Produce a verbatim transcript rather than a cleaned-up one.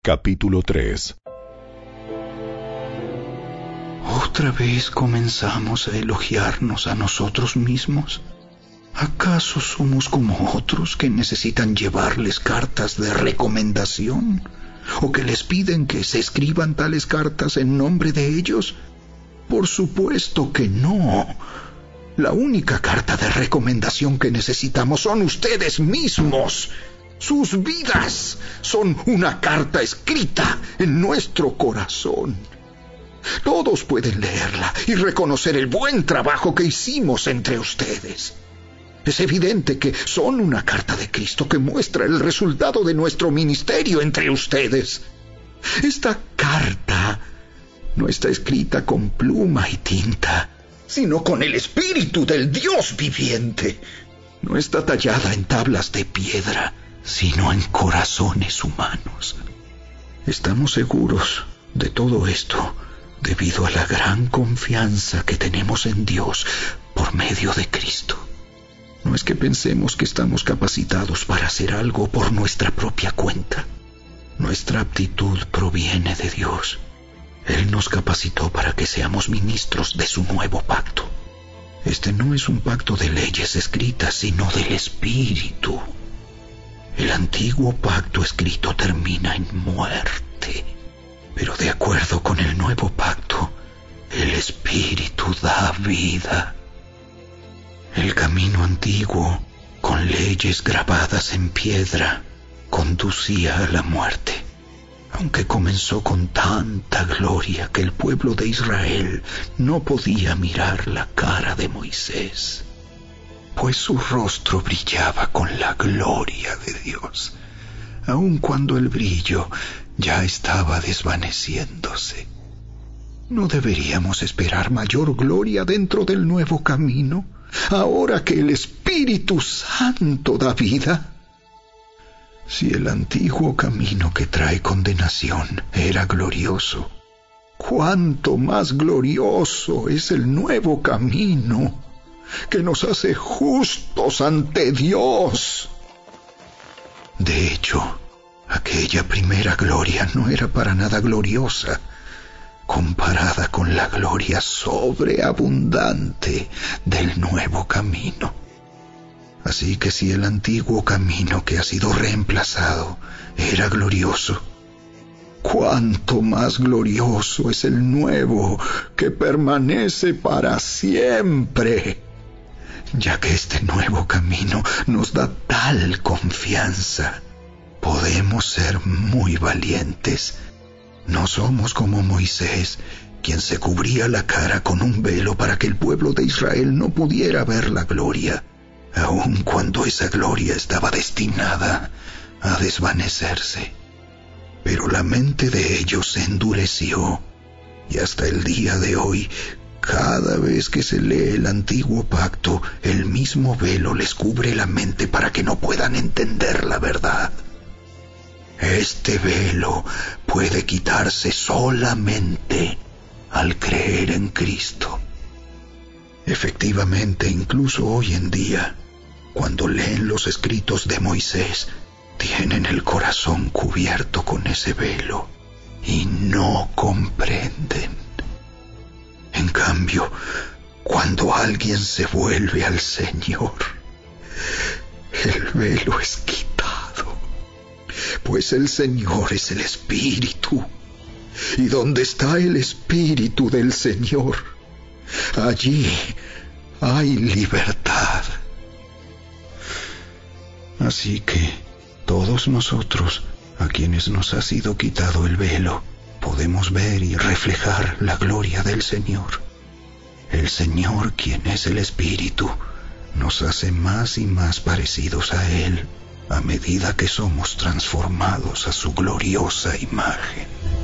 Capítulo tres. ¿Otra vez comenzamos a elogiarnos a nosotros mismos? ¿Acaso somos como otros que necesitan llevarles cartas de recomendación? ¿O que les piden que se escriban tales cartas en nombre de ellos? Por supuesto que no. La única carta de recomendación que necesitamos son ustedes mismos. Sus vidas son una carta escrita en nuestro corazón. Todos pueden leerla y reconocer el buen trabajo que hicimos entre ustedes. Es evidente que son una carta de Cristo que muestra el resultado de nuestro ministerio entre ustedes. Esta carta no está escrita con pluma y tinta, sino con el Espíritu del Dios viviente. No está tallada en tablas de piedra, sino en corazones humanos. Estamos seguros de todo esto debido a la gran confianza que tenemos en Dios por medio de Cristo. No es que pensemos que estamos capacitados para hacer algo por nuestra propia cuenta. Nuestra aptitud proviene de Dios. Él nos capacitó para que seamos ministros de su nuevo pacto. Este no es un pacto de leyes escritas, sino del Espíritu. El antiguo pacto escrito termina en muerte, pero de acuerdo con el nuevo pacto, el Espíritu da vida. El camino antiguo, con leyes grabadas en piedra, conducía a la muerte, aunque comenzó con tanta gloria que el pueblo de Israel no podía mirar la cara de Moisés, pues su rostro brillaba con la gloria de Dios, aun cuando el brillo ya estaba desvaneciéndose. ¿No deberíamos esperar mayor gloria dentro del nuevo camino, ahora que el Espíritu Santo da vida? Si el antiguo camino que trae condenación era glorioso, ¿cuánto más glorioso es el nuevo camino que nos hace justos ante Dios? De hecho, aquella primera gloria no era para nada gloriosa comparada con la gloria sobreabundante del nuevo camino. Así que si el antiguo camino que ha sido reemplazado era glorioso, cuánto más glorioso es el nuevo que permanece para siempre, ya que este nuevo camino nos da tal confianza. Podemos ser muy valientes. No somos como Moisés, quien se cubría la cara con un velo para que el pueblo de Israel no pudiera ver la gloria, aun cuando esa gloria estaba destinada a desvanecerse. Pero la mente de ellos se endureció, y hasta el día de hoy, cada vez que se lee el antiguo pacto, el mismo velo les cubre la mente para que no puedan entender la verdad. Este velo puede quitarse solamente al creer en Cristo. Efectivamente, incluso hoy en día, cuando leen los escritos de Moisés, tienen el corazón cubierto con ese velo y no comprenden. En cambio, cuando alguien se vuelve al Señor, el velo es quitado. Pues el Señor es el Espíritu, y donde está el Espíritu del Señor, allí hay libertad. Así que todos nosotros, a quienes nos ha sido quitado el velo, podemos ver y reflejar la gloria del Señor. El Señor, quien es el Espíritu, nos hace más y más parecidos a Él a medida que somos transformados a su gloriosa imagen.